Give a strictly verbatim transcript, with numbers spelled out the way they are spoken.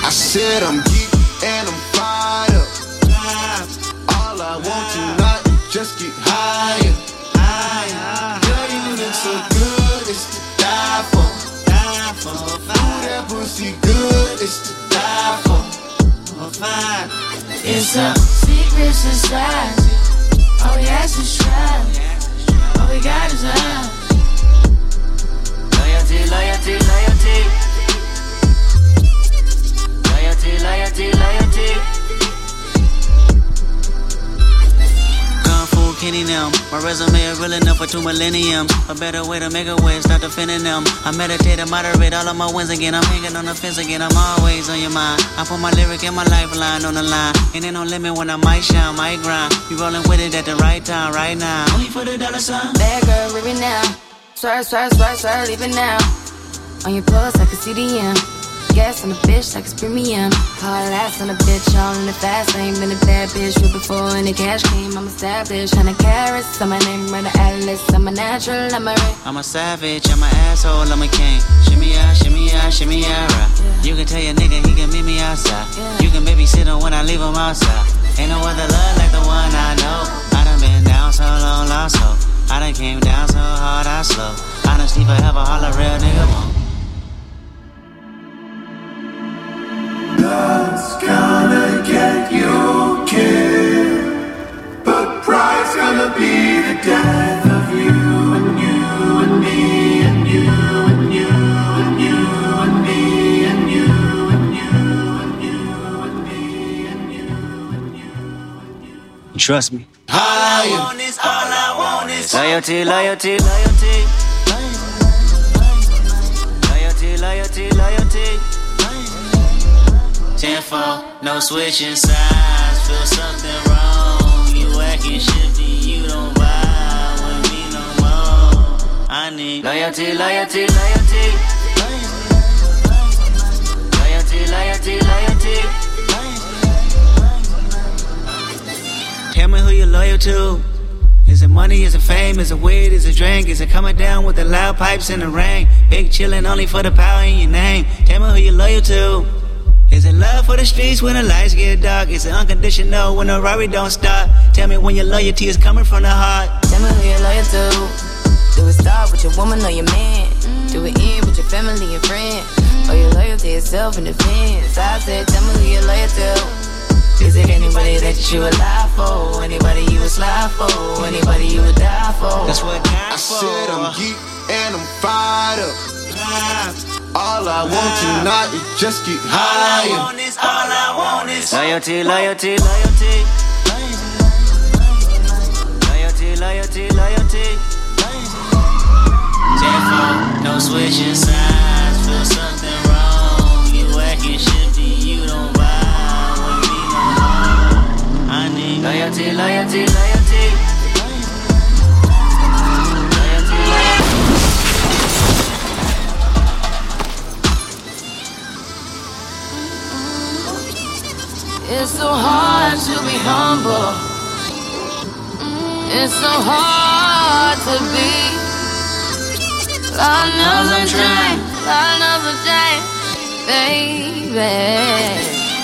I said I'm geek and I'm fired up. All I want tonight is just get higher. Girl, you look so good, it's to die for. Ooh, that pussy good, it's to die for. It's a secret society. All we ask is try. All we got is love. Loyalty, loyalty, loyalty. Loyalty, loyalty, loyalty. Kung Fu Kenny now. My resume is real enough for two millenniums. A better way to make a way, start defending them. I meditate and moderate all of my wins again. I'm hanging on the fence again, I'm always on your mind. I put my lyric and my lifeline on the line. Ain't there no limit when I might shine, might grind. You rolling with it at the right time, right now. Only for the dollar sign. Bad girl, leave it now. Swear, swear, swear, swear, leave it now. On your pulse, I can see the M. Gas on the bitch like it's premium. Hard ass on the bitch, all in the fast lane. Been a bad bitch with before any cash came. I'm established, hundred carats. I'm my name, run the atlas. I'm a natural, I'm a ring. I'm a savage, I'm an asshole, I'm a king. Shimmy out, shimmy out, shimmy out, right. Yeah. You can tell your nigga he can meet me outside. Yeah. You can babysit him when I leave him outside. Ain't no other love like the one I know. I done been down so long, lost hope. I done came down so hard, I slow. Honestly, forever, all a real nigga won't. Love's gonna get you killed, but pride's gonna be the death of you and you and me and you and you and you and me and you and you and you and me and you and you and you. Trust me. All I want is, all I want is loyalty, loyalty, loyalty. Loyalty, loyalty, loyalty. Ten-fold, no switching sides. Feel something wrong. You acting shifty, you don't vibe with me no more. I need loyalty, loyalty, loyalty. Loyalty, loyalty, loyalty. Tell me who you're loyal to. Is it money, is it fame, is it weed, is it drink? Is it coming down with the loud pipes in the rain? Big chillin' only for the power in your name. Tell me who you're loyal to. Is it love for the streets when the lights get dark? Is it unconditional when the Rari don't stop? Tell me when your loyalty is coming from the heart. Tell me who you're loyal to. Do it start with your woman or your man? Do it end with your family and friends? Or your loyalty itself in defense? I said, tell me who you're loyal to. Is it anybody that you would lie for? Anybody you would slide for? Anybody you would die for? That's what I said I'm geek and I'm fired up. All I want tonight is just get higher. All I want is, all I want is loyalty, loyalty, loyalty. Loyalty, loyalty, loyalty. Ten-fold, no switching sides. Feel something wrong. You acting shifty, you don't vibe with me no more. I need loyalty, loyalty, loyalty. Loyalty, loyalty. It's so hard to be humble. It's so hard to be. Lord knows I'm trying. Lord knows I'm trying, baby.